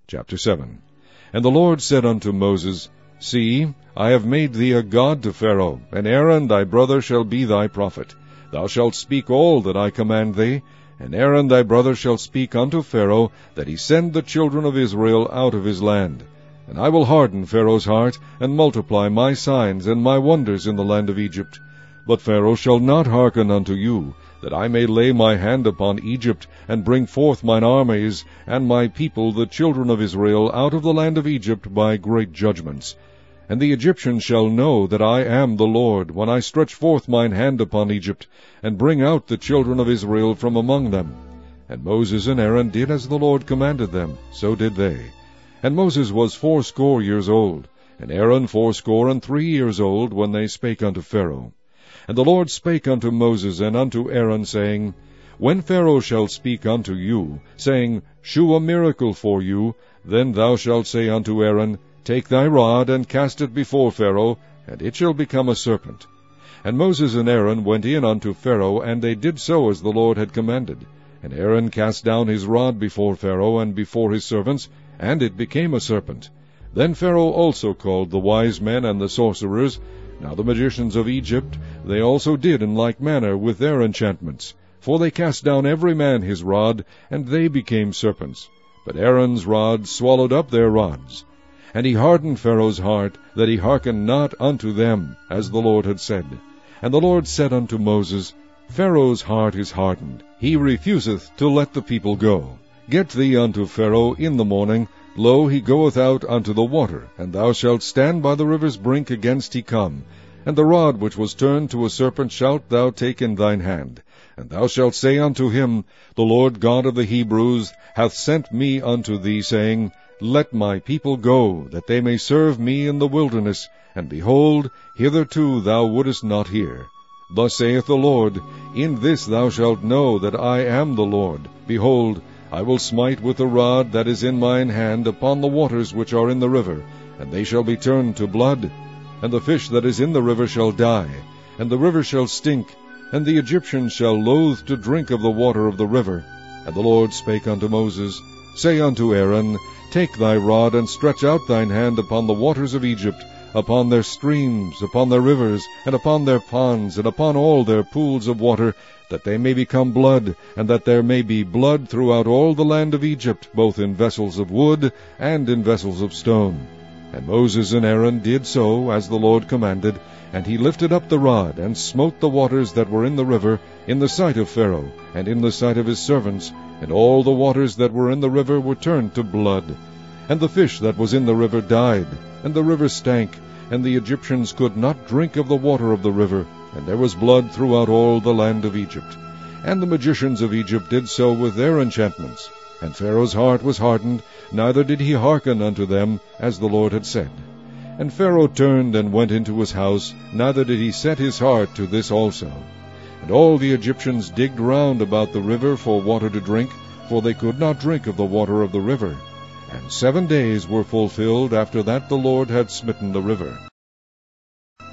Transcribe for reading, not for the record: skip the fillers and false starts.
Chapter 7. And the Lord said unto Moses, See, I have made thee a god to Pharaoh, and Aaron thy brother shall be thy prophet. Thou shalt speak all that I command thee, and Aaron thy brother shall speak unto Pharaoh, that he send the children of Israel out of his land. And I will harden Pharaoh's heart, and multiply my signs and my wonders in the land of Egypt. But Pharaoh shall not hearken unto you, that I may lay my hand upon Egypt, and bring forth mine armies, and my people the children of Israel, out of the land of Egypt by great judgments. And the Egyptians shall know that I am the Lord, when I stretch forth mine hand upon Egypt, and bring out the children of Israel from among them. And Moses and Aaron did as the Lord commanded them, so did they. And Moses was 80 years old, and Aaron 83 years old, when they spake unto Pharaoh. And the Lord spake unto Moses and unto Aaron, saying, When Pharaoh shall speak unto you, saying, Shew a miracle for you, then thou shalt say unto Aaron, Take thy rod, and cast it before Pharaoh, and it shall become a serpent. And Moses and Aaron went in unto Pharaoh, and they did so as the Lord had commanded. And Aaron cast down his rod before Pharaoh and before his servants, and it became a serpent. Then Pharaoh also called the wise men and the sorcerers. Now the magicians of Egypt, they also did in like manner with their enchantments. For they cast down every man his rod, and they became serpents. But Aaron's rod swallowed up their rods. And he hardened Pharaoh's heart, that he hearkened not unto them, as the Lord had said. And the Lord said unto Moses, Pharaoh's heart is hardened, he refuseth to let the people go. Get thee unto Pharaoh in the morning. Lo, he goeth out unto the water, and thou shalt stand by the river's brink against he come. And the rod which was turned to a serpent shalt thou take in thine hand. And thou shalt say unto him, The Lord God of the Hebrews hath sent me unto thee, saying, Let my people go, that they may serve me in the wilderness. And behold, hitherto thou wouldest not hear. Thus saith the Lord, In this thou shalt know that I am the Lord. Behold, I will smite with the rod that is in mine hand upon the waters which are in the river, and they shall be turned to blood. And the fish that is in the river shall die, and the river shall stink, and the Egyptians shall loathe to drink of the water of the river. And the Lord spake unto Moses, Say unto Aaron, Take thy rod, and stretch out thine hand upon the waters of Egypt, upon their streams, upon their rivers, and upon their ponds, and upon all their pools of water, that they may become blood, and that there may be blood throughout all the land of Egypt, both in vessels of wood and in vessels of stone. And Moses and Aaron did so, as the Lord commanded, and he lifted up the rod, and smote the waters that were in the river, in the sight of Pharaoh, and in the sight of his servants, and all the waters that were in the river were turned to blood. And the fish that was in the river died, and the river stank, and the Egyptians could not drink of the water of the river, and there was blood throughout all the land of Egypt. And the magicians of Egypt did so with their enchantments. And Pharaoh's heart was hardened, neither did he hearken unto them, as the Lord had said. And Pharaoh turned and went into his house, neither did he set his heart to this also. And all the Egyptians digged round about the river for water to drink, for they could not drink of the water of the river. And 7 days were fulfilled after that the Lord had smitten the river.